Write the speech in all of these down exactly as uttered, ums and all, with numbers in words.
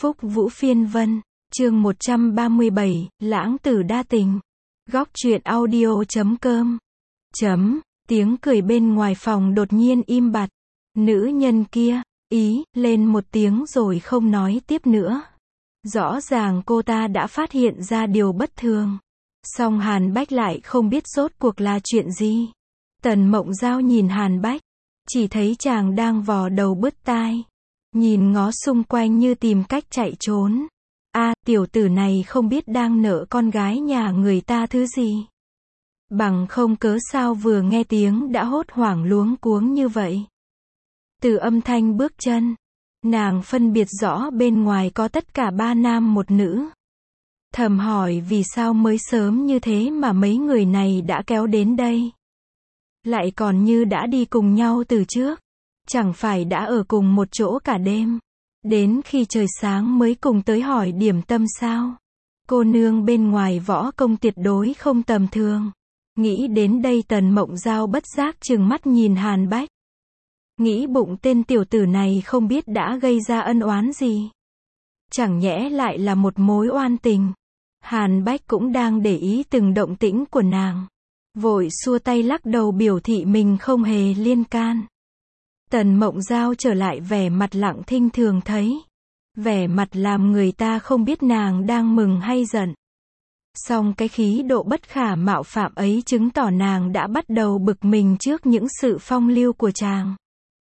Phúc Vũ Phiên Vân, chương một trăm ba mươi bảy, Lãng Tử Đa Tình. Góc truyện audio chấm com. Chấm, tiếng cười bên ngoài phòng đột nhiên im bặt. Nữ nhân kia, ý, lên một tiếng rồi không nói tiếp nữa. Rõ ràng cô ta đã phát hiện ra điều bất thường. Song Hàn Bách lại không biết rốt cuộc là chuyện gì. Tần Mộng Giao nhìn Hàn Bách, chỉ thấy chàng đang vò đầu bứt tai. Nhìn ngó xung quanh như tìm cách chạy trốn. A, à, tiểu tử này không biết đang nợ con gái nhà người ta thứ gì. Bằng không cớ sao vừa nghe tiếng đã hốt hoảng luống cuống như vậy. Từ âm thanh bước chân, nàng phân biệt rõ bên ngoài có tất cả ba nam một nữ. Thầm hỏi vì sao mới sớm như thế mà mấy người này đã kéo đến đây. Lại còn như đã đi cùng nhau từ trước. Chẳng phải đã ở cùng một chỗ cả đêm. Đến khi trời sáng mới cùng tới hỏi điểm tâm sao. Cô nương bên ngoài võ công tuyệt đối không tầm thường. Nghĩ đến đây Tần Mộng Giao bất giác trừng mắt nhìn Hàn Bách. Nghĩ bụng tên tiểu tử này không biết đã gây ra ân oán gì. Chẳng nhẽ lại là một mối oan tình. Hàn Bách cũng đang để ý từng động tĩnh của nàng. Vội xua tay lắc đầu biểu thị mình không hề liên can. Tần Mộng Giao trở lại vẻ mặt lặng thinh thường thấy. Vẻ mặt làm người ta không biết nàng đang mừng hay giận. Song cái khí độ bất khả mạo phạm ấy chứng tỏ nàng đã bắt đầu bực mình trước những sự phong lưu của chàng.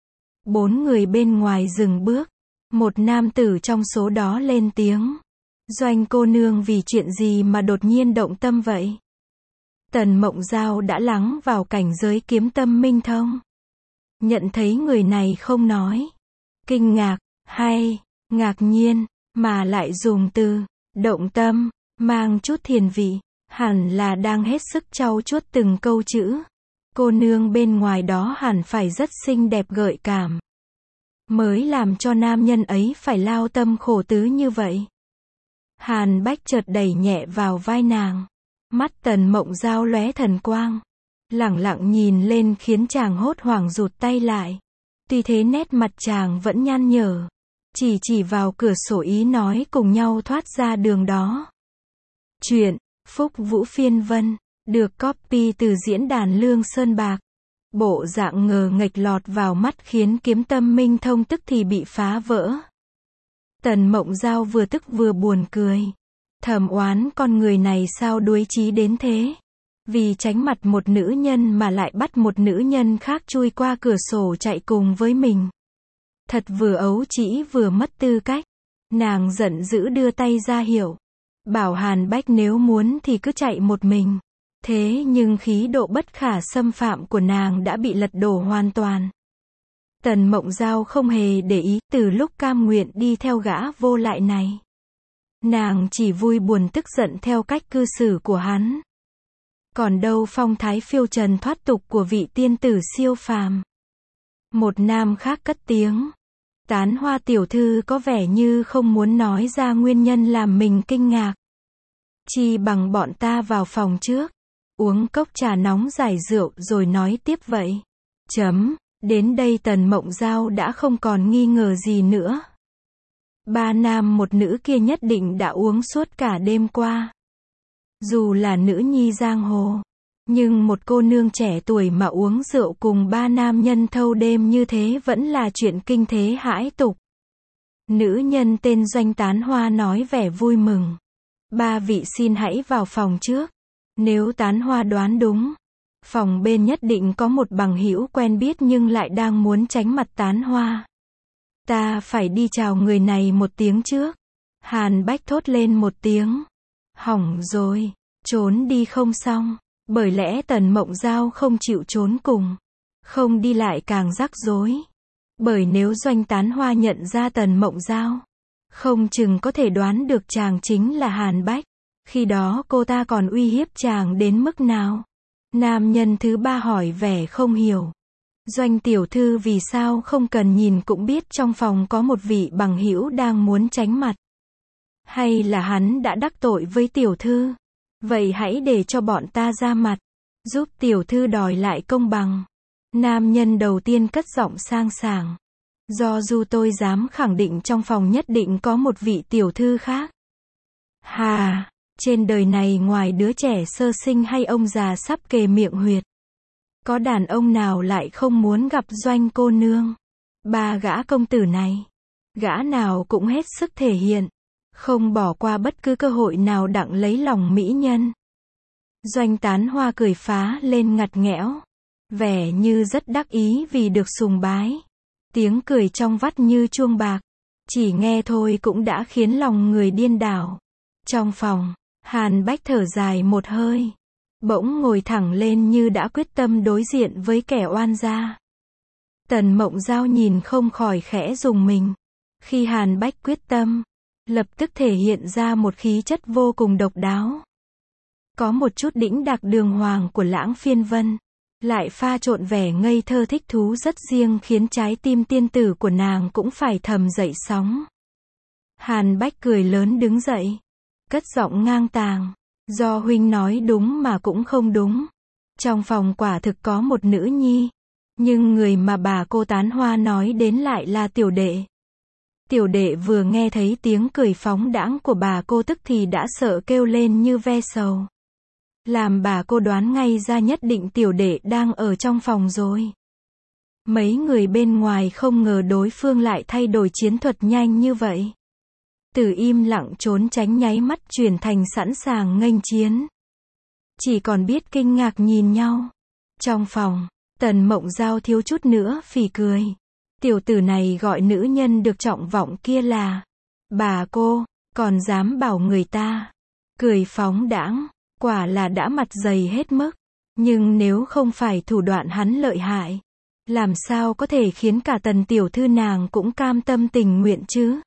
Bốn người bên ngoài dừng bước. Một nam tử trong số đó lên tiếng. Doanh cô nương vì chuyện gì mà đột nhiên động tâm vậy? Tần Mộng Giao đã lắng vào cảnh giới kiếm tâm minh thông. Nhận thấy người này không nói. Kinh ngạc, hay, ngạc nhiên, mà lại dùng từ, động tâm, mang chút thiền vị, hẳn là đang hết sức trau chuốt từng câu chữ. Cô nương bên ngoài đó hẳn phải rất xinh đẹp gợi cảm. Mới làm cho nam nhân ấy phải lao tâm khổ tứ như vậy. Hàn Bách chợt đẩy nhẹ vào vai nàng. Mắt Tần Mộng Giao lóe thần quang. Lẳng lặng nhìn lên khiến chàng hốt hoảng rụt tay lại. Tuy thế nét mặt chàng vẫn nhăn nhở. Chỉ chỉ vào cửa sổ ý nói cùng nhau thoát ra đường đó. Chuyện, Phúc Vũ Phiên Vân, được copy từ diễn đàn Lương Sơn Bạc. Bộ dạng ngờ nghệch lọt vào mắt khiến kiếm tâm minh thông tức thì bị phá vỡ. Tần Mộng Giao vừa tức vừa buồn cười. Thầm oán con người này sao đuối trí đến thế. Vì tránh mặt một nữ nhân mà lại bắt một nữ nhân khác chui qua cửa sổ chạy cùng với mình. Thật vừa ấu trĩ vừa mất tư cách. Nàng giận dữ đưa tay ra hiệu. Bảo Hàn Bách nếu muốn thì cứ chạy một mình. Thế nhưng khí độ bất khả xâm phạm của nàng đã bị lật đổ hoàn toàn. Tần Mộng Giao không hề để ý từ lúc cam nguyện đi theo gã vô lại này. Nàng chỉ vui buồn tức giận theo cách cư xử của hắn. Còn đâu phong thái phiêu trần thoát tục của vị tiên tử siêu phàm. Một nam khác cất tiếng. Tán Hoa tiểu thư có vẻ như không muốn nói ra nguyên nhân làm mình kinh ngạc. Chi bằng bọn ta vào phòng trước. Uống cốc trà nóng giải rượu rồi nói tiếp vậy. Chấm, đến đây Tần Mộng Giao đã không còn nghi ngờ gì nữa. Ba nam một nữ kia nhất định đã uống suốt cả đêm qua. Dù là nữ nhi giang hồ, nhưng một cô nương trẻ tuổi mà uống rượu cùng ba nam nhân thâu đêm như thế vẫn là chuyện kinh thế hãi tục. Nữ nhân tên Doanh Tán Hoa nói vẻ vui mừng. Ba vị xin hãy vào phòng trước. Nếu Tán Hoa đoán đúng, phòng bên nhất định có một bằng hữu quen biết nhưng lại đang muốn tránh mặt Tán Hoa. Ta phải đi chào người này một tiếng trước. Hàn Bách thốt lên một tiếng. Hỏng rồi, trốn đi không xong. Bởi lẽ Tần Mộng Giao không chịu trốn cùng. Không đi lại càng rắc rối. Bởi nếu Doanh Tán Hoa nhận ra Tần Mộng Giao, không chừng có thể đoán được chàng chính là Hàn Bách. Khi đó cô ta còn uy hiếp chàng đến mức nào? Nam nhân thứ ba hỏi vẻ không hiểu. Doanh tiểu thư vì sao không cần nhìn cũng biết trong phòng có một vị bằng hữu đang muốn tránh mặt. Hay là hắn đã đắc tội với tiểu thư? Vậy hãy để cho bọn ta ra mặt, giúp tiểu thư đòi lại công bằng. Nam nhân đầu tiên cất giọng sang sảng. Do du tôi dám khẳng định trong phòng nhất định có một vị tiểu thư khác. Hà, trên đời này ngoài đứa trẻ sơ sinh hay ông già sắp kề miệng huyệt, có đàn ông nào lại không muốn gặp Doanh cô nương. Ba gã công tử này, gã nào cũng hết sức thể hiện, không bỏ qua bất cứ cơ hội nào đặng lấy lòng mỹ nhân. Doanh Tán Hoa cười phá lên ngặt nghẽo, vẻ như rất đắc ý vì được sùng bái. Tiếng cười trong vắt như chuông bạc, chỉ nghe thôi cũng đã khiến lòng người điên đảo. Trong phòng, Hàn Bách thở dài một hơi, bỗng ngồi thẳng lên như đã quyết tâm đối diện với kẻ oan gia. Tần Mộng Giao nhìn không khỏi khẽ rùng mình. Khi Hàn Bách quyết tâm, lập tức thể hiện ra một khí chất vô cùng độc đáo. Có một chút đĩnh đạc đường hoàng của Lãng Phiên Vân, lại pha trộn vẻ ngây thơ thích thú rất riêng khiến trái tim tiên tử của nàng cũng phải thầm dậy sóng. Hàn Bách cười lớn đứng dậy, cất giọng ngang tàng, do huynh nói đúng mà cũng không đúng. Trong phòng quả thực có một nữ nhi, nhưng người mà bà cô Tán Hoa nói đến lại là tiểu đệ. Tiểu đệ vừa nghe thấy tiếng cười phóng đãng của bà cô tức thì đã sợ kêu lên như ve sầu. Làm bà cô đoán ngay ra nhất định tiểu đệ đang ở trong phòng rồi. Mấy người bên ngoài không ngờ đối phương lại thay đổi chiến thuật nhanh như vậy. Từ im lặng trốn tránh nháy mắt chuyển thành sẵn sàng nghênh chiến. Chỉ còn biết kinh ngạc nhìn nhau. Trong phòng, Tần Mộng Giao thiếu chút nữa phì cười. Tiểu tử này gọi nữ nhân được trọng vọng kia là bà cô, còn dám bảo người ta cười phóng đãng, quả là đã mặt dày hết mức. Nhưng nếu không phải thủ đoạn hắn lợi hại, làm sao có thể khiến cả Tần tiểu thư nàng cũng cam tâm tình nguyện chứ?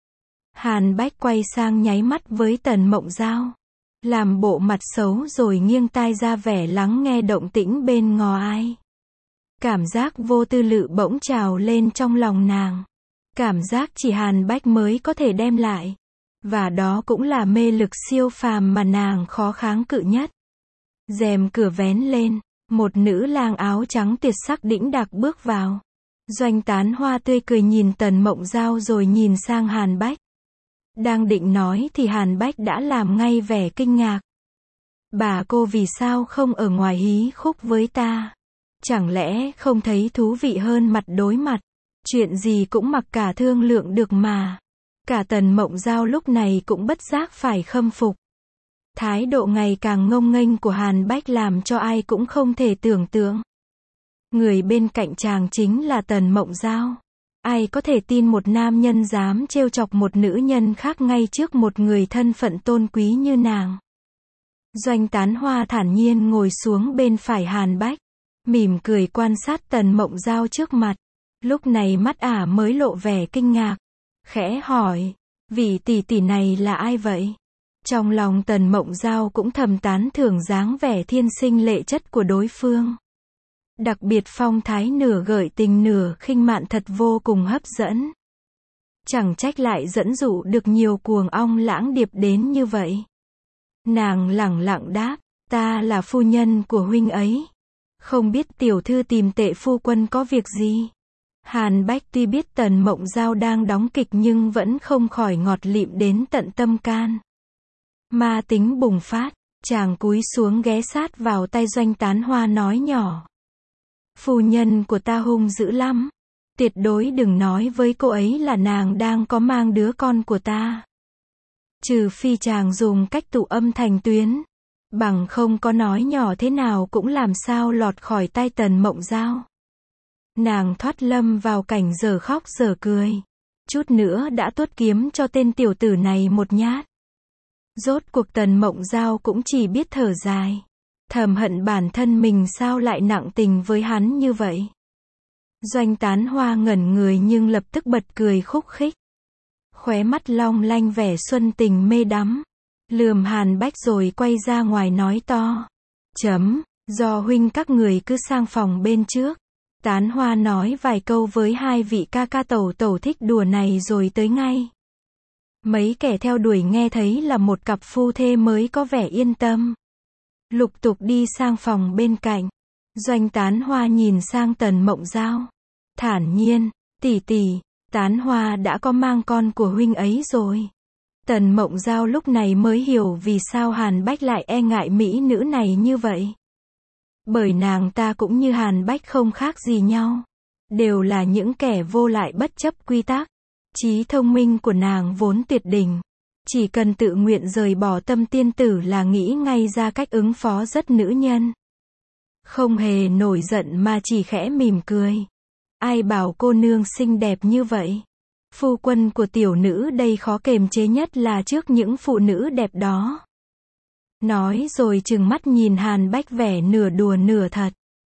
Hàn Bách quay sang nháy mắt với Tần Mộng Giao, làm bộ mặt xấu rồi nghiêng tai ra vẻ lắng nghe động tĩnh bên ngò ai. Cảm giác vô tư lự bỗng trào lên trong lòng nàng. Cảm giác chỉ Hàn Bách mới có thể đem lại. Và đó cũng là mê lực siêu phàm mà nàng khó kháng cự nhất. Rèm cửa vén lên, một nữ lang áo trắng tuyệt sắc đĩnh đạc bước vào. Doanh Tán Hoa tươi cười nhìn Tần Mộng Giao rồi nhìn sang Hàn Bách. Đang định nói thì Hàn Bách đã làm ngay vẻ kinh ngạc. Bà cô vì sao không ở ngoài hí khúc với ta? Chẳng lẽ không thấy thú vị hơn mặt đối mặt? Chuyện gì cũng mặc cả thương lượng được mà. Cả Tần Mộng Giao lúc này cũng bất giác phải khâm phục. Thái độ ngày càng ngông nghênh của Hàn Bách làm cho ai cũng không thể tưởng tượng. Người bên cạnh chàng chính là Tần Mộng Giao. Ai có thể tin một nam nhân dám trêu chọc một nữ nhân khác ngay trước một người thân phận tôn quý như nàng. Doanh Tán Hoa thản nhiên ngồi xuống bên phải Hàn Bách, mỉm cười quan sát Tần Mộng Giao trước mặt. Lúc này mắt ả mới lộ vẻ kinh ngạc, khẽ hỏi, vị tỷ tỷ này là ai vậy? Trong lòng Tần Mộng Giao cũng thầm tán thưởng dáng vẻ thiên sinh lệ chất của đối phương. Đặc biệt phong thái nửa gợi tình nửa khinh mạn thật vô cùng hấp dẫn. Chẳng trách lại dẫn dụ được nhiều cuồng ong lãng điệp đến như vậy. Nàng lẳng lặng đáp, ta là phu nhân của huynh ấy. Không biết tiểu thư tìm Tệ phu quân có việc gì? Hàn Bách tuy biết Tần Mộng Giao đang đóng kịch nhưng vẫn không khỏi ngọt lịm đến tận tâm can. Ma tính bùng phát, chàng cúi xuống ghé sát vào tay Doanh Tán Hoa nói nhỏ. Phu nhân của ta hung dữ lắm. Tuyệt đối đừng nói với cô ấy là nàng đang có mang đứa con của ta. Trừ phi chàng dùng cách tụ âm thành tuyến. Bằng không có nói nhỏ thế nào cũng làm sao lọt khỏi tai Tần Mộng Giao. Nàng thoát lâm vào cảnh giờ khóc giờ cười. Chút nữa đã tuốt kiếm cho tên tiểu tử này một nhát. Rốt cuộc Tần Mộng Giao cũng chỉ biết thở dài. Thầm hận bản thân mình sao lại nặng tình với hắn như vậy. Doanh Tán Hoa ngẩn người nhưng lập tức bật cười khúc khích. Khóe mắt long lanh vẻ xuân tình mê đắm. Lườm Hàn Bách rồi quay ra ngoài nói to. Chấm, do huynh các người cứ sang phòng bên trước. Tán Hoa nói vài câu với hai vị ca ca tẩu tẩu thích đùa này rồi tới ngay. Mấy kẻ theo đuổi nghe thấy là một cặp phu thê mới có vẻ yên tâm. Lục tục đi sang phòng bên cạnh. Doanh Tán Hoa nhìn sang Tần Mộng Giao. Thản nhiên, Tỷ tỷ, Tán Hoa đã có mang con của huynh ấy rồi. Tần Mộng Giao lúc này mới hiểu vì sao Hàn Bách lại e ngại mỹ nữ này như vậy. Bởi nàng ta cũng như Hàn Bách không khác gì nhau. Đều là những kẻ vô lại bất chấp quy tắc. Trí thông minh của nàng vốn tuyệt đỉnh. Chỉ cần tự nguyện rời bỏ tâm tiên tử là nghĩ ngay ra cách ứng phó rất nữ nhân. Không hề nổi giận mà chỉ khẽ mỉm cười. Ai bảo cô nương xinh đẹp như vậy? Phu quân của tiểu nữ đây khó kềm chế nhất là trước những phụ nữ đẹp đó. Nói rồi trừng mắt nhìn Hàn Bách vẻ nửa đùa nửa thật.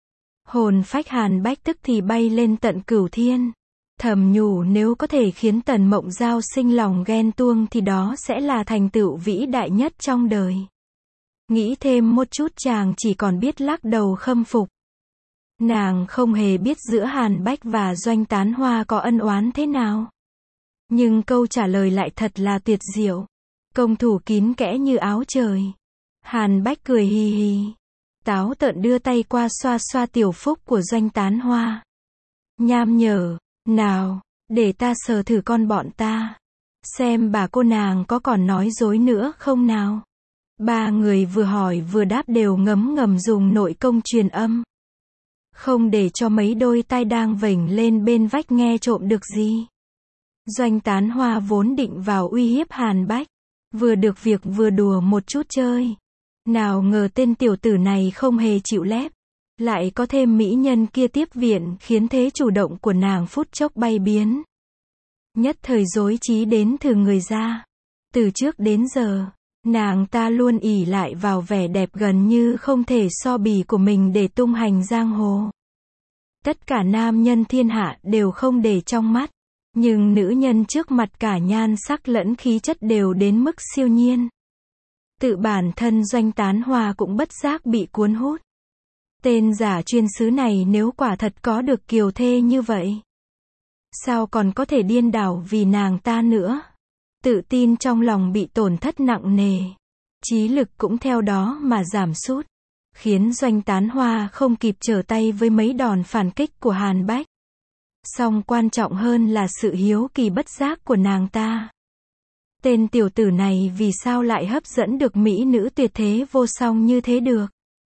Hồn phách Hàn Bách tức thì bay lên tận cửu thiên. Thầm nhủ nếu có thể khiến Tần Mộng Giao sinh lòng ghen tuông thì đó sẽ là thành tựu vĩ đại nhất trong đời. Nghĩ thêm một chút chàng chỉ còn biết lắc đầu khâm phục. Nàng không hề biết giữa Hàn Bách và Doanh Tán Hoa có ân oán thế nào. Nhưng câu trả lời lại thật là tuyệt diệu. Công thủ kín kẽ như áo trời. Hàn Bách cười hì hì. Táo tợn đưa tay qua xoa xoa tiểu phúc của Doanh Tán Hoa. Nham nhở, nào, để ta sờ thử con bọn ta. Xem bà cô nàng có còn nói dối nữa không nào. Ba người vừa hỏi vừa đáp đều ngấm ngầm dùng nội công truyền âm. Không để cho mấy đôi tai đang vểnh lên bên vách nghe trộm được gì. Doanh Tán Hoa vốn định vào uy hiếp Hàn Bách. Vừa được việc vừa đùa một chút chơi. Nào ngờ tên tiểu tử này không hề chịu lép. Lại có thêm mỹ nhân kia tiếp viện khiến thế chủ động của nàng phút chốc bay biến. Nhất thời rối trí đến thừ người ra. Từ trước đến giờ, nàng ta luôn ỷ lại vào vẻ đẹp gần như không thể so bì của mình để tung hành giang hồ. Tất cả nam nhân thiên hạ đều không để trong mắt. Nhưng nữ nhân trước mặt cả nhan sắc lẫn khí chất đều đến mức siêu nhiên. Tự bản thân Doanh Tán Hoa cũng bất giác bị cuốn hút. Tên giả chuyên sứ này nếu quả thật có được kiều thê như vậy, sao còn có thể điên đảo vì nàng ta nữa. Tự tin trong lòng bị tổn thất nặng nề. Trí lực cũng theo đó mà giảm sút. Khiến Doanh Tán Hoa không kịp trở tay với mấy đòn phản kích của Hàn Bách. Song quan trọng hơn là sự hiếu kỳ bất giác của nàng ta. Tên tiểu tử này vì sao lại hấp dẫn được mỹ nữ tuyệt thế vô song như thế được.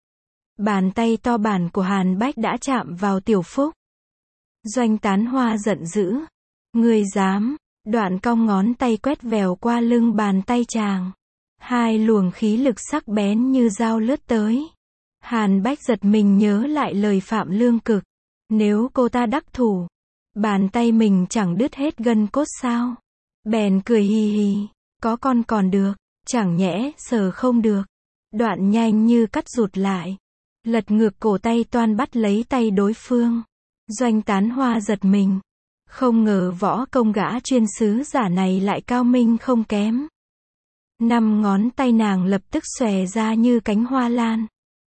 Bàn tay to bản của Hàn Bách đã chạm vào tiểu phúc. Doanh Tán Hoa giận dữ. Ngươi dám, đoạn cong ngón tay quét vèo qua lưng bàn tay chàng. Hai luồng khí lực sắc bén như dao lướt tới. Hàn Bách giật mình nhớ lại lời Phạm Lương Cực. Nếu cô ta đắc thủ, bàn tay mình chẳng đứt hết gân cốt sao. Bèn cười hì hì. Có con còn được, chẳng nhẽ sờ không được. Đoạn nhanh như cắt rụt lại. Lật ngược cổ tay toan bắt lấy tay đối phương. Doanh Tán Hoa giật mình. Không ngờ võ công gã chuyên sứ giả này lại cao minh không kém. Năm ngón tay nàng lập tức xòe ra như cánh hoa lan.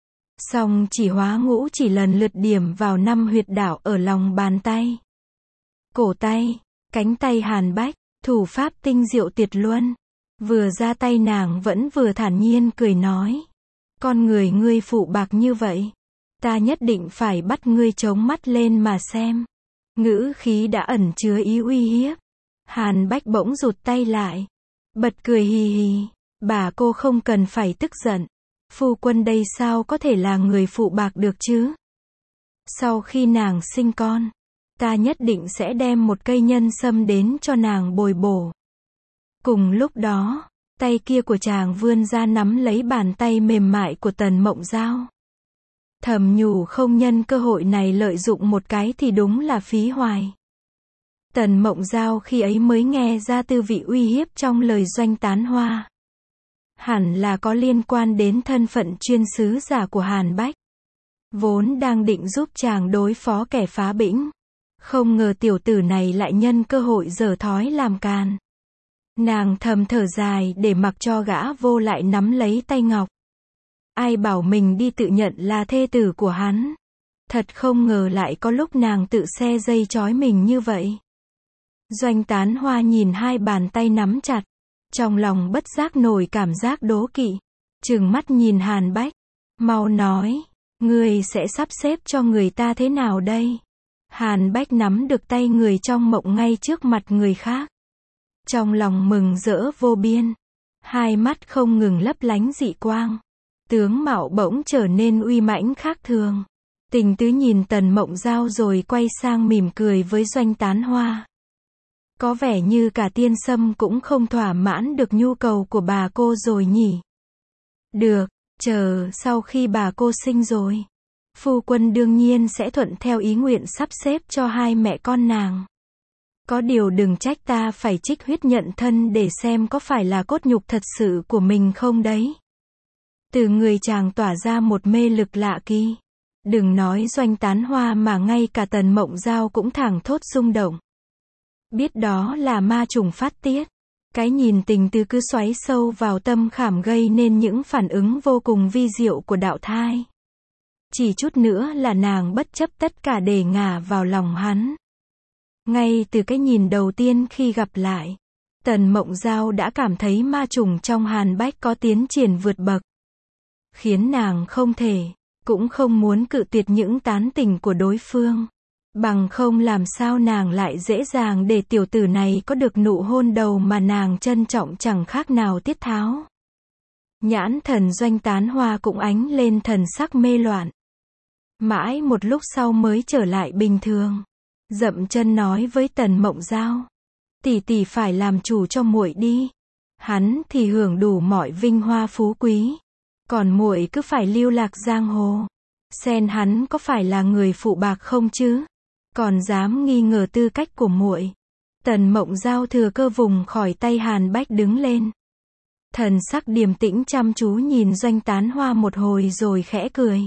Song chỉ hóa ngũ chỉ lần lượt điểm vào năm huyệt đạo ở lòng bàn tay. Cổ tay, cánh tay Hàn Bách, thủ pháp tinh diệu tuyệt luân. Vừa ra tay nàng vẫn vừa thản nhiên cười nói. Con người ngươi phụ bạc như vậy, ta nhất định phải bắt ngươi chống mắt lên mà xem. Ngữ khí đã ẩn chứa ý uy hiếp. Hàn Bách bỗng rụt tay lại. Bật cười hì hì. Bà cô không cần phải tức giận. Phu quân đây sao có thể là người phụ bạc được chứ? Sau khi nàng sinh con, ta nhất định sẽ đem một cây nhân sâm đến cho nàng bồi bổ. Cùng lúc đó, tay kia của chàng vươn ra nắm lấy bàn tay mềm mại của Tần Mộng Giao. Thầm nhủ không nhân cơ hội này lợi dụng một cái thì đúng là phí hoài. Tần Mộng Giao khi ấy mới nghe ra tư vị uy hiếp trong lời Doanh Tán Hoa. Hẳn là có liên quan đến thân phận chuyên sứ giả của Hàn Bách. Vốn đang định giúp chàng đối phó kẻ phá bĩnh. Không ngờ tiểu tử này lại nhân cơ hội dở thói làm càn. Nàng thầm thở dài để mặc cho gã vô lại nắm lấy tay ngọc. Ai bảo mình đi tự nhận là thê tử của hắn. Thật không ngờ lại có lúc nàng tự xe dây trói mình như vậy. Doanh Tán Hoa nhìn hai bàn tay nắm chặt. Trong lòng bất giác nổi cảm giác đố kỵ. Trừng mắt nhìn Hàn Bách. Mau nói, ngươi sẽ sắp xếp cho người ta thế nào đây? Hàn Bách nắm được tay người trong mộng ngay trước mặt người khác. Trong lòng mừng rỡ vô biên. Hai mắt không ngừng lấp lánh dị quang. Tướng mạo bỗng trở nên uy mãnh khác thường. Tình tứ nhìn Tần Mộng Giao rồi quay sang mỉm cười với Doanh Tán Hoa. Có vẻ như cả Tiên Sâm cũng không thỏa mãn được nhu cầu của bà cô rồi nhỉ. Được, chờ sau khi bà cô sinh rồi, phu quân đương nhiên sẽ thuận theo ý nguyện sắp xếp cho hai mẹ con nàng. Có điều đừng trách ta phải trích huyết nhận thân để xem có phải là cốt nhục thật sự của mình không đấy. Từ người chàng tỏa ra một mê lực lạ kỳ. Đừng nói Doanh Tán Hoa mà ngay cả Tần Mộng Giao cũng thảng thốt rung động. Biết đó là ma trùng phát tiết. Cái nhìn tình tứ cứ xoáy sâu vào tâm khảm gây nên những phản ứng vô cùng vi diệu của đạo thai. Chỉ chút nữa là nàng bất chấp tất cả để ngả vào lòng hắn. Ngay từ cái nhìn đầu tiên khi gặp lại, Tần Mộng Giao đã cảm thấy ma trùng trong Hàn Bách có tiến triển vượt bậc. Khiến nàng không thể, cũng không muốn cự tuyệt những tán tình của đối phương. Bằng không làm sao nàng lại dễ dàng để tiểu tử này có được nụ hôn đầu mà nàng trân trọng chẳng khác nào Tiết Tháo. Nhãn thần Doanh Tán Hoa cũng ánh lên thần sắc mê loạn. Mãi một lúc sau mới trở lại bình thường. Dậm chân nói với Tần Mộng Giao. Tỷ tỷ phải làm chủ cho muội đi. Hắn thì hưởng đủ mọi vinh hoa phú quý. Còn muội cứ phải lưu lạc giang hồ. Xem hắn có phải là người phụ bạc không chứ? Còn dám nghi ngờ tư cách của muội. Tần Mộng Giao thừa cơ vùng khỏi tay Hàn Bách đứng lên. Thần sắc điềm tĩnh chăm chú nhìn Doanh Tán Hoa một hồi rồi khẽ cười.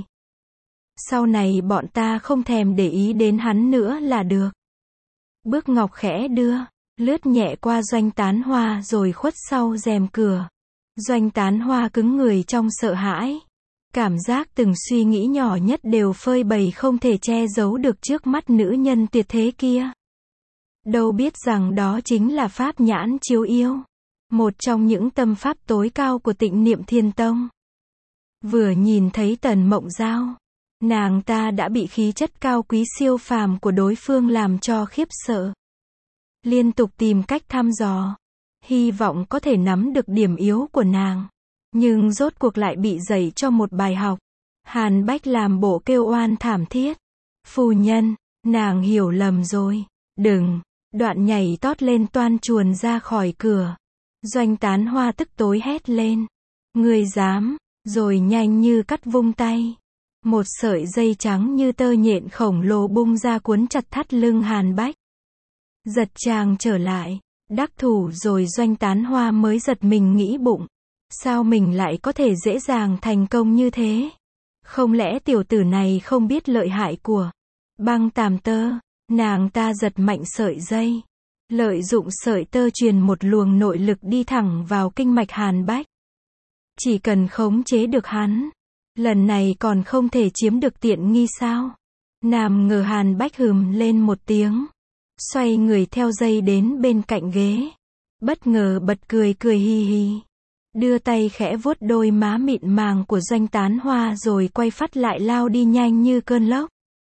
Sau này bọn ta không thèm để ý đến hắn nữa là được. Bước ngọc khẽ đưa, lướt nhẹ qua Doanh Tán Hoa rồi khuất sau rèm cửa. Doanh Tán Hoa cứng người trong sợ hãi. Cảm giác từng suy nghĩ nhỏ nhất đều phơi bày không thể che giấu được trước mắt nữ nhân tuyệt thế kia. Đâu biết rằng đó chính là pháp nhãn chiếu yêu. Một trong những tâm pháp tối cao của Tịnh Niệm Thiên Tông. Vừa nhìn thấy Tần Mộng Giao, nàng ta đã bị khí chất cao quý siêu phàm của đối phương làm cho khiếp sợ. Liên tục tìm cách thăm dò, hy vọng có thể nắm được điểm yếu của nàng. Nhưng rốt cuộc lại bị dạy cho một bài học. Hàn Bách làm bộ kêu oan thảm thiết. Phu nhân, nàng hiểu lầm rồi. Đừng. Đoạn nhảy tót lên toan chuồn ra khỏi cửa. Doanh Tán Hoa tức tối hét lên. Ngươi dám. Rồi nhanh như cắt vung tay. Một sợi dây trắng như tơ nhện khổng lồ bung ra cuốn chặt thắt lưng Hàn Bách. Giật chàng trở lại. Đắc thủ rồi Doanh Tán Hoa mới giật mình nghĩ bụng. Sao mình lại có thể dễ dàng thành công như thế? Không lẽ tiểu tử này không biết lợi hại của băng tàm tơ? Nàng ta giật mạnh sợi dây. Lợi dụng sợi tơ truyền một luồng nội lực đi thẳng vào kinh mạch Hàn Bách. Chỉ cần khống chế được hắn. Lần này còn không thể chiếm được tiện nghi sao? Nam ngờ Hàn Bách hừm lên một tiếng. Xoay người theo dây đến bên cạnh ghế. Bất ngờ bật cười cười hi hi. Đưa tay khẽ vuốt đôi má mịn màng của Doanh Tán Hoa rồi quay phát lại lao đi nhanh như cơn lốc.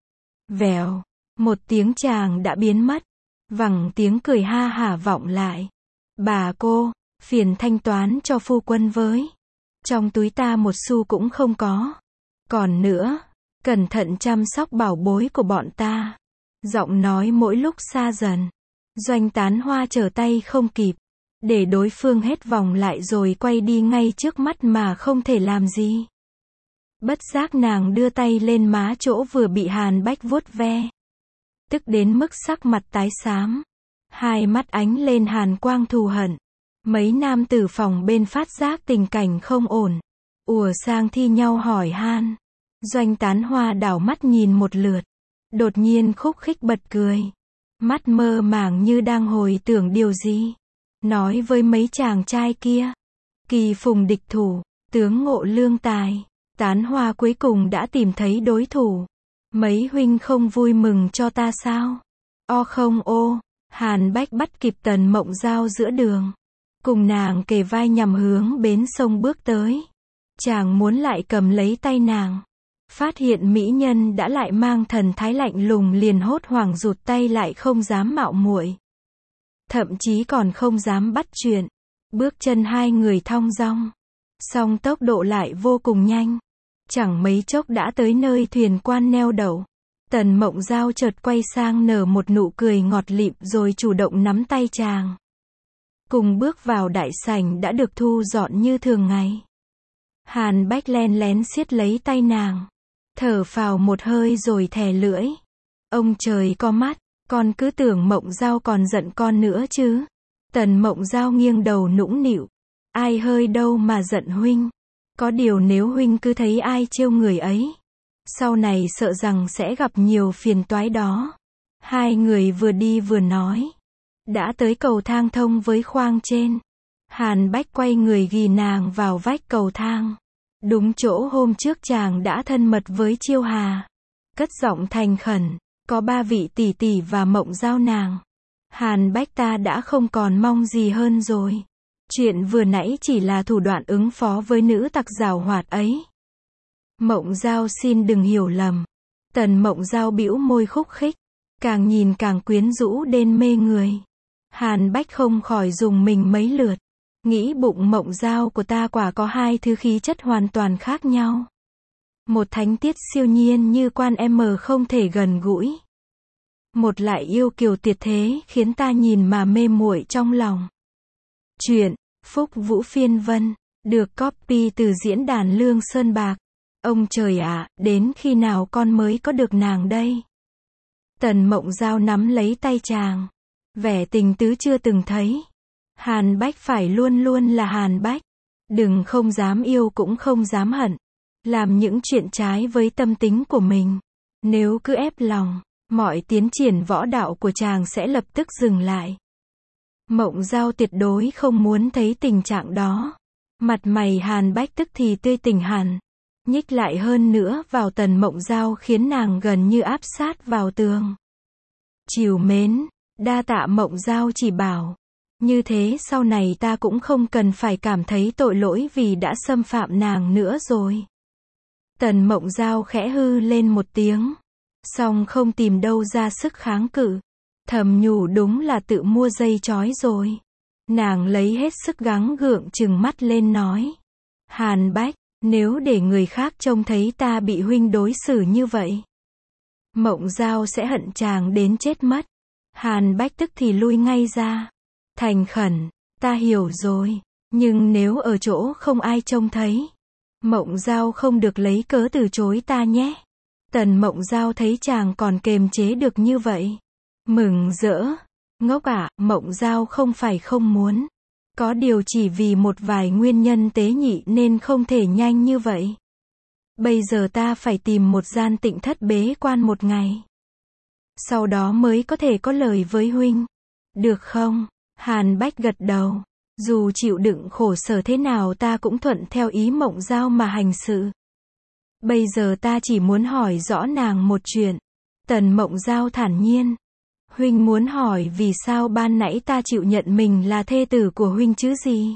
Vèo, một tiếng chàng đã biến mất. Vẳng tiếng cười ha hả vọng lại. Bà cô, phiền thanh toán cho phu quân với. Trong túi ta một xu cũng không có. Còn nữa, cẩn thận chăm sóc bảo bối của bọn ta. Giọng nói mỗi lúc xa dần. Doanh Tán Hoa trở tay không kịp. Để đối phương hết vòng lại rồi quay đi ngay trước mắt mà không thể làm gì. Bất giác nàng đưa tay lên má chỗ vừa bị Hàn Bách vuốt ve. Tức đến mức sắc mặt tái xám. Hai mắt ánh lên hàn quang thù hận. Mấy nam tử phòng bên phát giác tình cảnh không ổn. Ùa sang thi nhau hỏi han. Doanh Tán Hoa đảo mắt nhìn một lượt. Đột nhiên khúc khích bật cười. Mắt mơ màng như đang hồi tưởng điều gì. Nói với mấy chàng trai kia. Kỳ phùng địch thủ, tướng ngộ lương tài. Tán Hoa cuối cùng đã tìm thấy đối thủ. Mấy huynh không vui mừng cho ta sao? O không ô. Hàn Bách bắt kịp Tần Mộng Giao giữa đường. Cùng nàng kề vai nhằm hướng bến sông bước tới. Chàng muốn lại cầm lấy tay nàng. Phát hiện mỹ nhân đã lại mang thần thái lạnh lùng liền hốt hoảng rụt tay lại không dám mạo muội. Thậm chí còn không dám bắt chuyện. Bước chân hai người thong dong. Song tốc độ lại vô cùng nhanh. Chẳng mấy chốc đã tới nơi thuyền quan neo đậu. Tần Mộng Giao chợt quay sang nở một nụ cười ngọt lịm rồi chủ động nắm tay chàng. Cùng bước vào đại sảnh đã được thu dọn như thường ngày. Hàn Bách len lén siết lấy tay nàng. Thở phào một hơi rồi thè lưỡi. Ông trời có mắt, con cứ tưởng Mộng Giao còn giận con nữa chứ. Tần Mộng Giao nghiêng đầu nũng nịu. Ai hơi đâu mà giận huynh. Có điều nếu huynh cứ thấy ai trêu người ấy, sau này sợ rằng sẽ gặp nhiều phiền toái đó. Hai người vừa đi vừa nói. Đã tới cầu thang thông với khoang trên. Hàn Bách quay người ghì nàng vào vách cầu thang. Đúng chỗ hôm trước chàng đã thân mật với Chiêu Hà. Cất giọng thành khẩn. Có ba vị tỷ tỷ và Mộng Giao nàng. Hàn Bách ta đã không còn mong gì hơn rồi. Chuyện vừa nãy chỉ là thủ đoạn ứng phó với nữ tặc giảo hoạt ấy. Mộng Giao xin đừng hiểu lầm. Tần Mộng Giao bĩu môi khúc khích. Càng nhìn càng quyến rũ đến mê người. Hàn Bách không khỏi dùng mình mấy lượt. Nghĩ bụng Mộng Giao của ta quả có hai thứ khí chất hoàn toàn khác nhau. Một thánh tiết siêu nhiên như quan em không thể gần gũi. Một lại yêu kiều tuyệt thế khiến ta nhìn mà mê muội trong lòng. Chuyện Phúc Vũ Phiên Vân được copy từ diễn đàn Lương Sơn Bạc. Ông trời ạ, đến khi nào con mới có được nàng đây? Tần Mộng Giao nắm lấy tay chàng. Vẻ tình tứ chưa từng thấy. Hàn Bách phải luôn luôn là Hàn Bách. Đừng không dám yêu cũng không dám hận. Làm những chuyện trái với tâm tính của mình. Nếu cứ ép lòng, mọi tiến triển võ đạo của chàng sẽ lập tức dừng lại. Mộng Giao tuyệt đối không muốn thấy tình trạng đó. Mặt mày Hàn Bách tức thì tươi tỉnh hẳn. Nhích lại hơn nữa vào Tần Mộng Giao khiến nàng gần như áp sát vào tường. Trìu mến, đa tạ Mộng Giao chỉ bảo. Như thế sau này ta cũng không cần phải cảm thấy tội lỗi vì đã xâm phạm nàng nữa rồi. Tần Mộng Giao khẽ hư lên một tiếng. Song không tìm đâu ra sức kháng cự. Thầm nhủ đúng là tự mua dây trói rồi. Nàng lấy hết sức gắng gượng trừng mắt lên nói. Hàn Bách, nếu để người khác trông thấy ta bị huynh đối xử như vậy, Mộng Giao sẽ hận chàng đến chết mất. Hàn Bách tức thì lui ngay ra. Thành khẩn, ta hiểu rồi. Nhưng nếu ở chỗ không ai trông thấy, Mộng Giao không được lấy cớ từ chối ta nhé. Tần Mộng Giao thấy chàng còn kềm chế được như vậy. Mừng rỡ. Ngốc ạ, à, Mộng Giao không phải không muốn. Có điều chỉ vì một vài nguyên nhân tế nhị nên không thể nhanh như vậy. Bây giờ ta phải tìm một gian tịnh thất bế quan một ngày. Sau đó mới có thể có lời với huynh. Được không? Hàn Bách gật đầu. Dù chịu đựng khổ sở thế nào ta cũng thuận theo ý Mộng Giao mà hành sự. Bây giờ ta chỉ muốn hỏi rõ nàng một chuyện. Tần Mộng Giao thản nhiên. Huynh muốn hỏi vì sao ban nãy ta chịu nhận mình là thê tử của huynh chứ gì?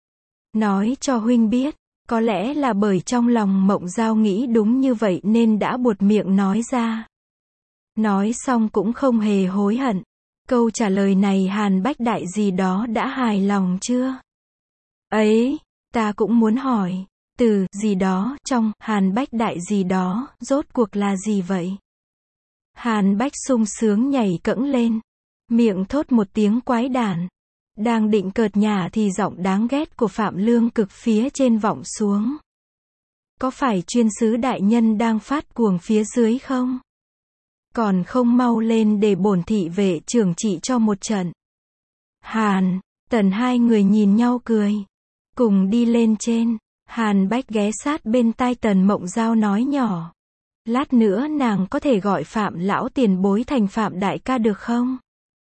Nói cho huynh biết. Có lẽ là bởi trong lòng Mộng Giao nghĩ đúng như vậy nên đã buột miệng nói ra. Nói xong cũng không hề hối hận. Câu trả lời này Hàn Bách đại gì đó đã hài lòng chưa? Ấy, ta cũng muốn hỏi. Từ gì đó trong Hàn Bách đại gì đó rốt cuộc là gì vậy? Hàn Bách sung sướng nhảy cẫng lên. Miệng thốt một tiếng quái đản. Đang định cợt nhả thì giọng đáng ghét của Phạm Lương Cực phía trên vọng xuống. Có phải chuyên sứ đại nhân đang phát cuồng phía dưới không? Còn không mau lên để bổn thị vệ trưởng trị cho một trận. Hàn, Tần hai người nhìn nhau cười. Cùng đi lên trên. Hàn Bách ghé sát bên tai Tần Mộng Giao nói nhỏ. Lát nữa nàng có thể gọi Phạm lão tiền bối thành Phạm đại ca được không?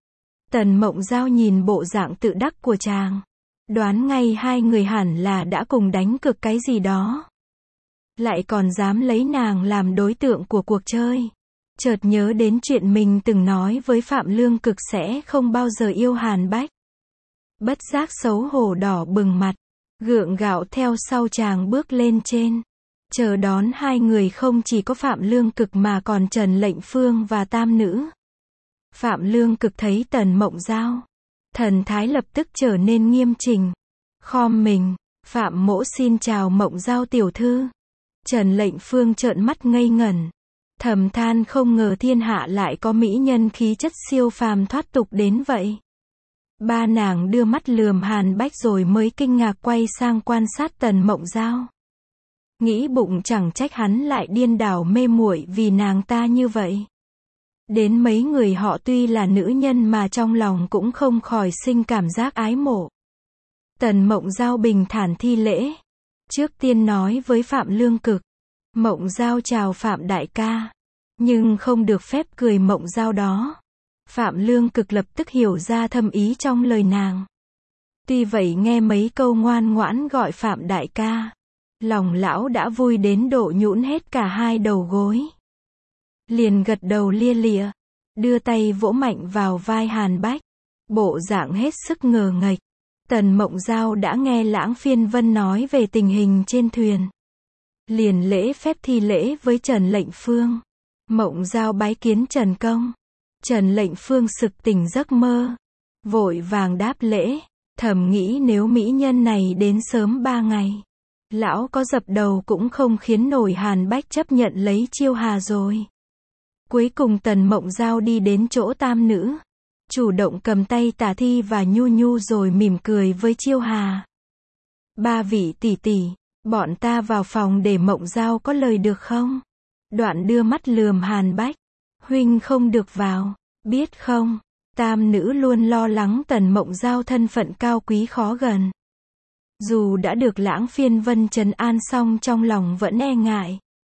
Tần Mộng Giao nhìn bộ dạng tự đắc của chàng. Đoán ngay hai người hẳn là đã cùng đánh cược cái gì đó. Lại còn dám lấy nàng làm đối tượng của cuộc chơi. Chợt nhớ đến chuyện mình từng nói với Phạm Lương Cực sẽ không bao giờ yêu Hàn Bách. Bất giác xấu hổ đỏ bừng mặt. Gượng gạo theo sau chàng bước lên trên. Chờ đón hai người không chỉ có Phạm Lương Cực mà còn Trần Lệnh Phương và tam nữ. Phạm Lương Cực thấy Tần Mộng Giao, thần thái lập tức trở nên nghiêm chỉnh. Khom mình, Phạm mỗ xin chào Mộng Giao tiểu thư. Trần Lệnh Phương trợn mắt ngây ngẩn, thầm than không ngờ thiên hạ lại có mỹ nhân khí chất siêu phàm thoát tục đến vậy. Ba nàng đưa mắt lườm Hàn Bách rồi mới kinh ngạc quay sang quan sát Tần Mộng Giao. Nghĩ bụng chẳng trách hắn lại điên đảo mê muội vì nàng ta như vậy. Đến mấy người họ tuy là nữ nhân mà trong lòng cũng không khỏi sinh cảm giác ái mộ. Tần Mộng Giao bình thản thi lễ. Trước tiên nói với Phạm Lương Cực. Mộng Giao chào Phạm đại ca. Nhưng không được phép cười Mộng Giao đó. Phạm Lương Cực lập tức hiểu ra thâm ý trong lời nàng. Tuy vậy nghe mấy câu ngoan ngoãn gọi Phạm đại ca, lòng lão đã vui đến độ nhũn hết cả hai đầu gối. Liền gật đầu lia lịa, đưa tay vỗ mạnh vào vai Hàn Bách, bộ dạng hết sức ngờ nghệch. Tần Mộng Giao đã nghe Lãng Phiên Vân nói về tình hình trên thuyền. Liền lễ phép thi lễ với Trần Lệnh Phương. Mộng Giao bái kiến Trần Công. Trần Lệnh Phương sực tỉnh giấc mơ, vội vàng đáp lễ, thầm nghĩ nếu mỹ nhân này đến sớm ba ngày, lão có dập đầu cũng không khiến nổi Hàn Bách chấp nhận lấy Chiêu Hà rồi. Cuối cùng Tần Mộng Giao đi đến chỗ tam nữ, chủ động cầm tay Tả Thi và Nhu Nhu rồi mỉm cười với Chiêu Hà. Ba vị tỷ tỷ, bọn ta vào phòng để Mộng Giao có lời được không? Đoạn đưa mắt lườm Hàn Bách. Huynh không được vào, biết không? Tam nữ luôn lo lắng Tần Mộng Giao thân phận cao quý khó gần. Dù đã được Lãng Phiên Vân trấn an xong trong lòng vẫn e ngại.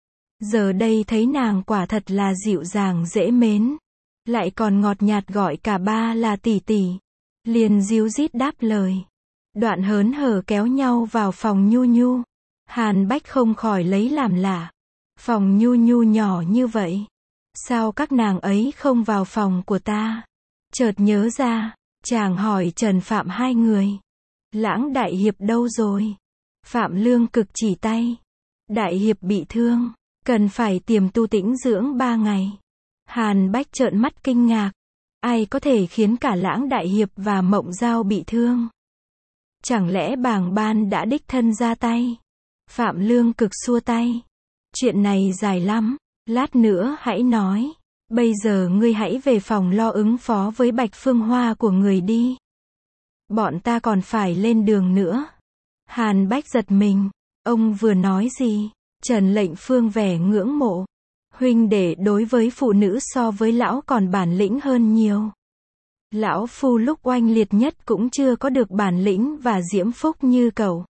Giờ đây thấy nàng quả thật là dịu dàng dễ mến, lại còn ngọt nhạt gọi cả ba là tỷ tỷ, liền díu dít đáp lời. Đoạn hớn hở kéo nhau vào phòng Nhu Nhu. Hàn Bách không khỏi lấy làm lạ. Phòng Nhu Nhu nhỏ như vậy, sao các nàng ấy không vào phòng của ta? Chợt nhớ ra, chàng hỏi Trần Phạm hai người. Lãng đại hiệp đâu rồi? Phạm Lương Cực chỉ tay. Đại hiệp bị thương, cần phải tiềm tu tĩnh dưỡng ba ngày. Hàn Bách trợn mắt kinh ngạc. Ai có thể khiến cả Lãng đại hiệp và Mộng Giao bị thương? Chẳng lẽ bàng ban đã đích thân ra tay? Phạm Lương Cực xua tay. Chuyện này dài lắm, lát nữa hãy nói. Bây giờ ngươi hãy về phòng lo ứng phó với Bạch Phương Hoa của người đi. Bọn ta còn phải lên đường nữa. Hàn Bách giật mình. Ông vừa nói gì? Trần Lệnh Phương vẻ ngưỡng mộ. Huynh đệ đối với phụ nữ so với lão còn bản lĩnh hơn nhiều. Lão phu lúc oanh liệt nhất cũng chưa có được bản lĩnh và diễm phúc như cậu.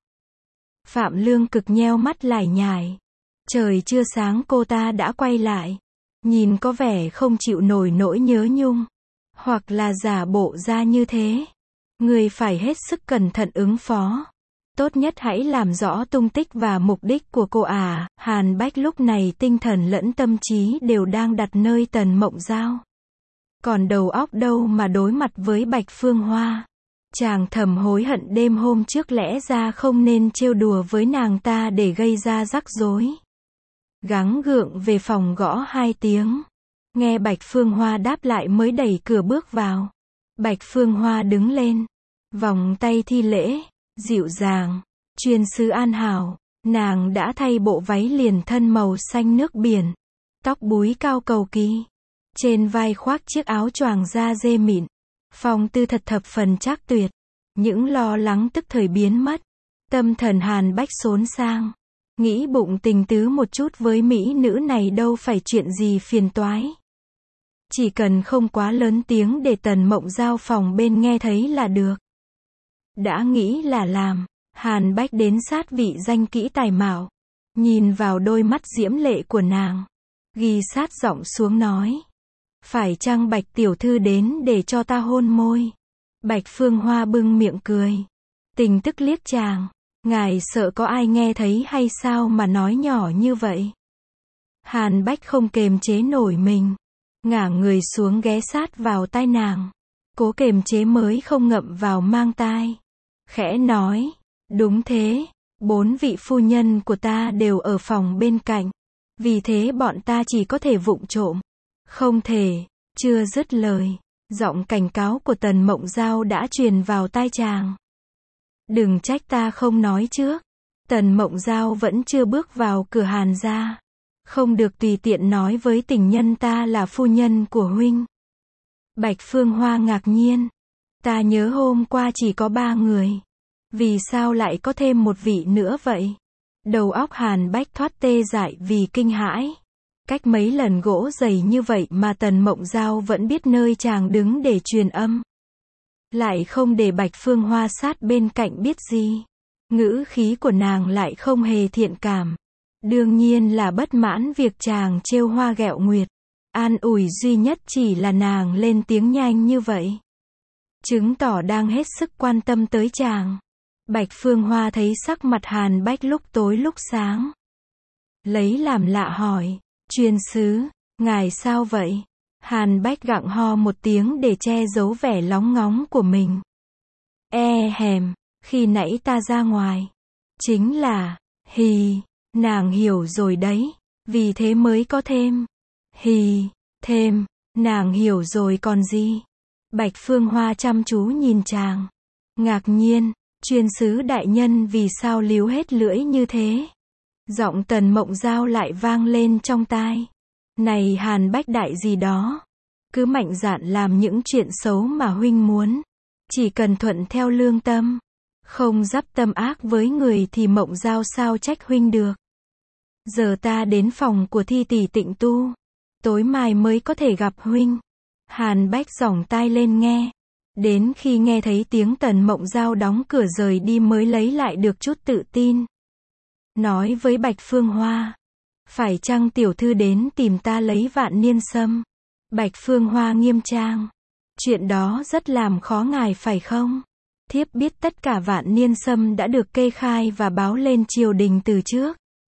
Phạm Lương Cực nheo mắt lải nhải. Trời chưa sáng cô ta đã quay lại. Nhìn có vẻ không chịu nổi nỗi nhớ nhung. Hoặc là giả bộ ra như thế. Người phải hết sức cẩn thận ứng phó. Tốt nhất hãy làm rõ tung tích và mục đích của cô à. Hàn Bách lúc này tinh thần lẫn tâm trí đều đang đặt nơi Tần Mộng Giao. Còn đầu óc đâu mà đối mặt với Bạch Phương Hoa. Chàng thầm hối hận đêm hôm trước lẽ ra không nên trêu đùa với nàng ta để gây ra rắc rối. Gắng gượng về phòng gõ hai tiếng. Nghe Bạch Phương Hoa đáp lại mới đẩy cửa bước vào. Bạch Phương Hoa đứng lên, vòng tay thi lễ, dịu dàng. Chuyên sư An Hảo, nàng đã thay bộ váy liền thân màu xanh nước biển, tóc búi cao cầu kỳ, trên vai khoác chiếc áo choàng da dê mịn, phong tư thật thập phần trác tuyệt. Những lo lắng tức thời biến mất, tâm thần Hàn Bách xốn sang, nghĩ bụng tình tứ một chút với mỹ nữ này đâu phải chuyện gì phiền toái. Chỉ cần không quá lớn tiếng để Tần Mộng Giao phòng bên nghe thấy là được. Đã nghĩ là làm, Hàn Bách đến sát vị danh kỹ tài mạo, nhìn vào đôi mắt diễm lệ của nàng, ghi sát giọng xuống nói. Phải chăng Bạch tiểu thư đến để cho ta hôn môi? Bạch Phương Hoa bưng miệng cười, tình tức liếc chàng. Ngài sợ có ai nghe thấy hay sao mà nói nhỏ như vậy? Hàn Bách không kềm chế nổi mình, ngả người xuống ghé sát vào tai nàng, cố kềm chế mới không ngậm vào mang tai. Khẽ nói, đúng thế, Bốn vị phu nhân của ta đều ở phòng bên cạnh. Vì thế bọn ta chỉ có thể vụng trộm. Không thể. Chưa dứt lời. Giọng cảnh cáo của Tần Mộng Giao đã truyền vào tai chàng. Đừng trách ta không nói trước. Tần Mộng Giao vẫn chưa bước vào cửa Hàn gia. Không được tùy tiện nói với tình nhân ta là phu nhân của huynh. Bạch Phương Hoa ngạc nhiên. Ta nhớ hôm qua chỉ có ba người. Vì sao lại có thêm một vị nữa vậy? Đầu óc Hàn Bách thoát tê dại vì kinh hãi. Cách mấy lần gỗ dày như vậy mà Tần Mộng Giao vẫn biết nơi chàng đứng để truyền âm. Lại không để Bạch Phương Hoa sát bên cạnh biết gì. Ngữ khí của nàng lại không hề thiện cảm. Đương nhiên là bất mãn việc chàng trêu hoa ghẹo nguyệt. An ủi duy nhất chỉ là nàng lên tiếng nhanh như vậy. Chứng tỏ đang hết sức quan tâm tới chàng. Bạch Phương Hoa thấy sắc mặt Hàn Bách lúc tối lúc sáng. Lấy làm lạ hỏi. Chuyên sứ, ngài sao vậy? Hàn Bách gặng ho một tiếng để che giấu vẻ lóng ngóng của mình. E hèm, khi nãy ta ra ngoài. Chính là, hì, nàng hiểu rồi đấy. Vì thế mới có thêm. Hì, thêm, nàng hiểu rồi còn gì? Bạch Phương Hoa chăm chú nhìn chàng. Ngạc nhiên, chuyên sứ đại nhân vì sao líu hết lưỡi như thế? Giọng Tần Mộng Giao lại vang lên trong tai. Này Hàn Bách đại gì đó. Cứ mạnh dạn làm những chuyện xấu mà huynh muốn. Chỉ cần thuận theo lương tâm. Không dắp tâm ác với người thì Mộng Giao sao trách huynh được. Giờ ta đến phòng của Thi tỷ tịnh tu. Tối mai mới có thể gặp huynh. Hàn Bách giỏng tai lên nghe. Đến khi nghe thấy tiếng Tần Mộng Giao đóng cửa rời đi mới lấy lại được chút tự tin. Nói với Bạch Phương Hoa. Phải chăng tiểu thư đến tìm ta lấy vạn niên sâm? Bạch Phương Hoa nghiêm trang. Chuyện đó rất làm khó ngài phải không? Thiếp biết tất cả vạn niên sâm đã được kê khai và báo lên triều đình từ trước.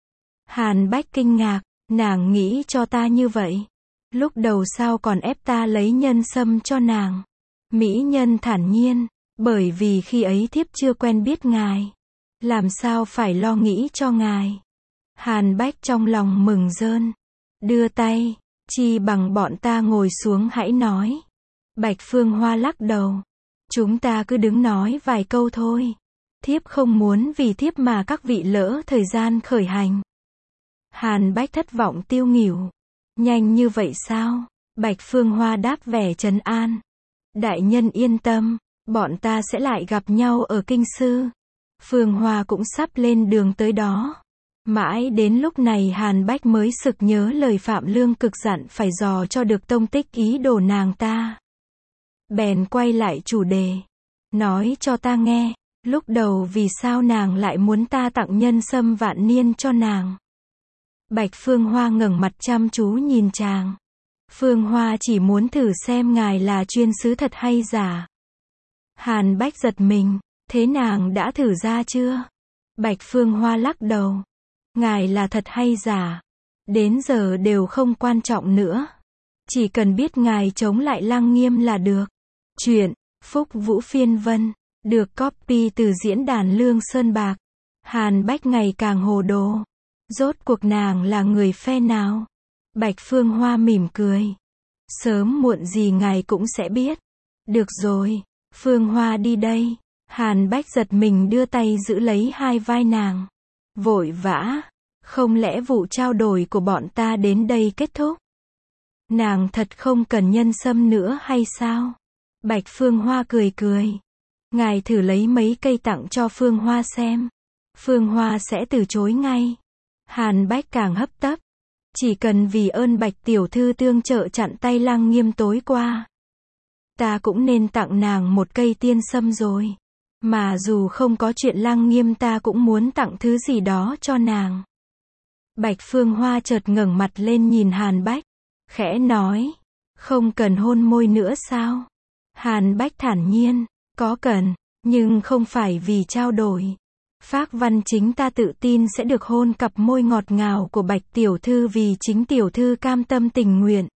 Hàn Bách kinh ngạc. Nàng nghĩ cho ta như vậy. Lúc đầu sao còn ép ta lấy nhân sâm cho nàng? Mỹ nhân thản nhiên. Bởi vì khi ấy thiếp chưa quen biết ngài. Làm sao phải lo nghĩ cho ngài? Hàn Bách trong lòng mừng rơn. Đưa tay. Chi bằng bọn ta ngồi xuống hãy nói. Bạch Phương Hoa lắc đầu. Chúng ta cứ đứng nói vài câu thôi. Thiếp không muốn vì thiếp mà các vị lỡ thời gian khởi hành. Hàn Bách thất vọng tiêu nghỉu. Nhanh như vậy sao? Bạch Phương Hoa đáp vẻ trấn an. Đại nhân yên tâm. Bọn ta sẽ lại gặp nhau ở kinh sư. Phương Hoa cũng sắp lên đường tới đó. Mãi đến lúc này Hàn Bách mới sực nhớ lời Phạm Lương Cực dặn phải dò cho được tông tích ý đồ nàng ta. Bèn quay lại chủ đề. Nói cho ta nghe, lúc đầu vì sao nàng lại muốn ta tặng nhân sâm vạn niên cho nàng? Bạch Phương Hoa ngẩng mặt chăm chú nhìn chàng. Phương Hoa chỉ muốn thử xem ngài là chuyên sứ thật hay giả. Hàn Bách giật mình. Thế nàng đã thử ra chưa? Bạch Phương Hoa lắc đầu. Ngài là thật hay giả? Đến giờ đều không quan trọng nữa. Chỉ cần biết ngài chống lại Lăng Nghiêm là được. Chuyện, Phúc Vũ Phiên Vân, được copy từ diễn đàn Lương Sơn Bạc. Hàn Bách ngày càng hồ đồ. Rốt cuộc nàng là người phe nào? Bạch Phương Hoa mỉm cười. Sớm muộn gì ngài cũng sẽ biết. Được rồi, Phương Hoa đi đây. Hàn Bách giật mình đưa tay giữ lấy hai vai nàng. Vội vã. Không lẽ vụ trao đổi của bọn ta đến đây kết thúc? Nàng thật không cần nhân sâm nữa hay sao? Bạch Phương Hoa cười cười. Ngài thử lấy mấy cây tặng cho Phương Hoa xem. Phương Hoa sẽ từ chối ngay. Hàn Bách càng hấp tấp. Chỉ cần vì ơn Bạch tiểu thư tương trợ chặn tay Lăng Nghiêm tối qua. Ta cũng nên tặng nàng một cây tiên sâm rồi. Mà dù không có chuyện Lăng Nghiêm ta cũng muốn tặng thứ gì đó cho nàng. Bạch Phương Hoa chợt ngẩng mặt lên nhìn Hàn Bách. Khẽ nói. Không cần hôn môi nữa sao? Hàn Bách thản nhiên. Có cần, nhưng không phải vì trao đổi. Phác Văn chính ta tự tin sẽ được hôn cặp môi ngọt ngào của Bạch tiểu thư vì chính tiểu thư cam tâm tình nguyện.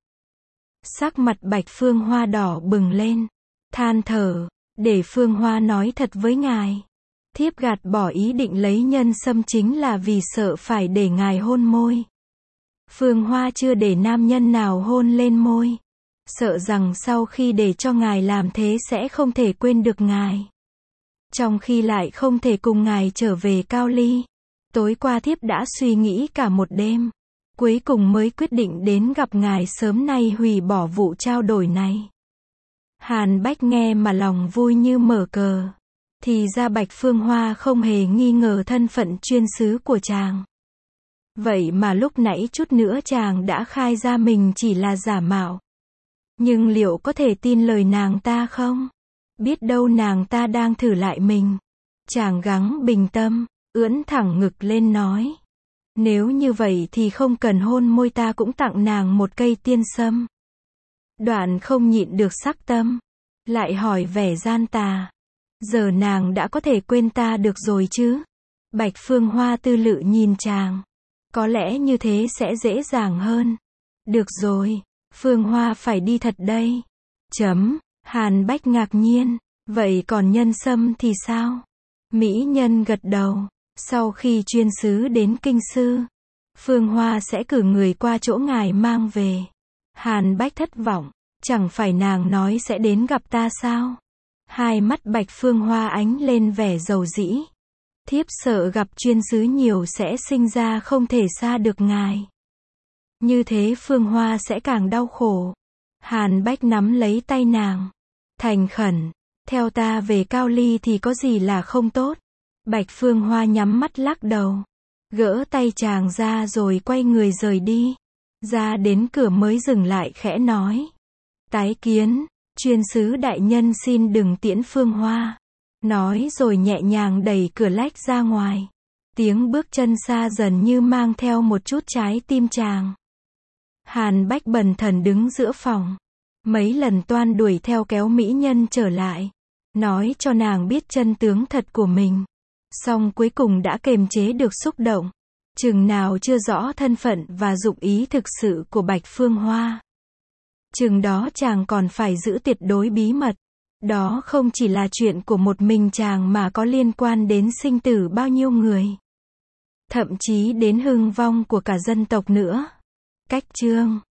Sắc mặt Bạch Phương Hoa đỏ bừng lên. Than thở. Để Phương Hoa nói thật với ngài. Thiếp gạt bỏ ý định lấy Nhân Sâm chính là vì sợ phải để ngài hôn môi. Phương Hoa chưa để nam nhân nào hôn lên môi. Sợ rằng sau khi để cho ngài làm thế sẽ không thể quên được ngài. Trong khi lại không thể cùng ngài trở về Cao Ly. Tối qua thiếp đã suy nghĩ cả một đêm. Cuối cùng mới quyết định đến gặp ngài sớm nay hủy bỏ vụ trao đổi này. Hàn Bách nghe mà lòng vui như mở cờ. Thì ra Bạch Phương Hoa không hề nghi ngờ thân phận chuyên sứ của chàng. Vậy mà lúc nãy chút nữa chàng đã khai ra mình chỉ là giả mạo. Nhưng liệu có thể tin lời nàng ta không? Biết đâu nàng ta đang thử lại mình. Chàng gắng bình tâm, ưỡn thẳng ngực lên nói. Nếu như vậy thì không cần hôn môi, ta cũng tặng nàng một cây tiên sâm. Đoạn không nhịn được sắc tâm. Lại hỏi vẻ gian tà. Giờ nàng đã có thể quên ta được rồi chứ? Bạch Phương Hoa tư lự nhìn chàng. Có lẽ như thế sẽ dễ dàng hơn. Được rồi, Phương Hoa phải đi thật đây. Chấm, Hàn Bách ngạc nhiên. Vậy còn Nhân Sâm thì sao? Mỹ nhân gật đầu. Sau khi chuyên sứ đến kinh sư, Phương Hoa sẽ cử người qua chỗ ngài mang về. Hàn Bách thất vọng. Chẳng phải nàng nói sẽ đến gặp ta sao? Hai mắt Bạch Phương Hoa ánh lên vẻ dầu dĩ. Thiếp sợ gặp chuyên sứ nhiều sẽ sinh ra không thể xa được ngài. Như thế Phương Hoa sẽ càng đau khổ. Hàn Bách nắm lấy tay nàng. Thành khẩn, theo ta về Cao Ly thì có gì là không tốt. Bạch Phương Hoa nhắm mắt lắc đầu. Gỡ tay chàng ra rồi quay người rời đi. Ra đến cửa mới dừng lại khẽ nói. Tái kiến, chuyên sứ đại nhân xin đừng tiễn Phương Hoa. Nói rồi nhẹ nhàng đẩy cửa lách ra ngoài. Tiếng bước chân xa dần như mang theo một chút trái tim chàng. Hàn Bách bần thần đứng giữa phòng. Mấy lần toan đuổi theo kéo mỹ nhân trở lại. Nói cho nàng biết chân tướng thật của mình. Song cuối cùng đã kềm chế được xúc động. Chừng nào chưa rõ thân phận và dụng ý thực sự của Bạch Phương Hoa. Chừng đó chàng còn phải giữ tuyệt đối bí mật. Đó không chỉ là chuyện của một mình chàng mà có liên quan đến sinh tử bao nhiêu người. Thậm chí đến hưng vong của cả dân tộc nữa. Cách chương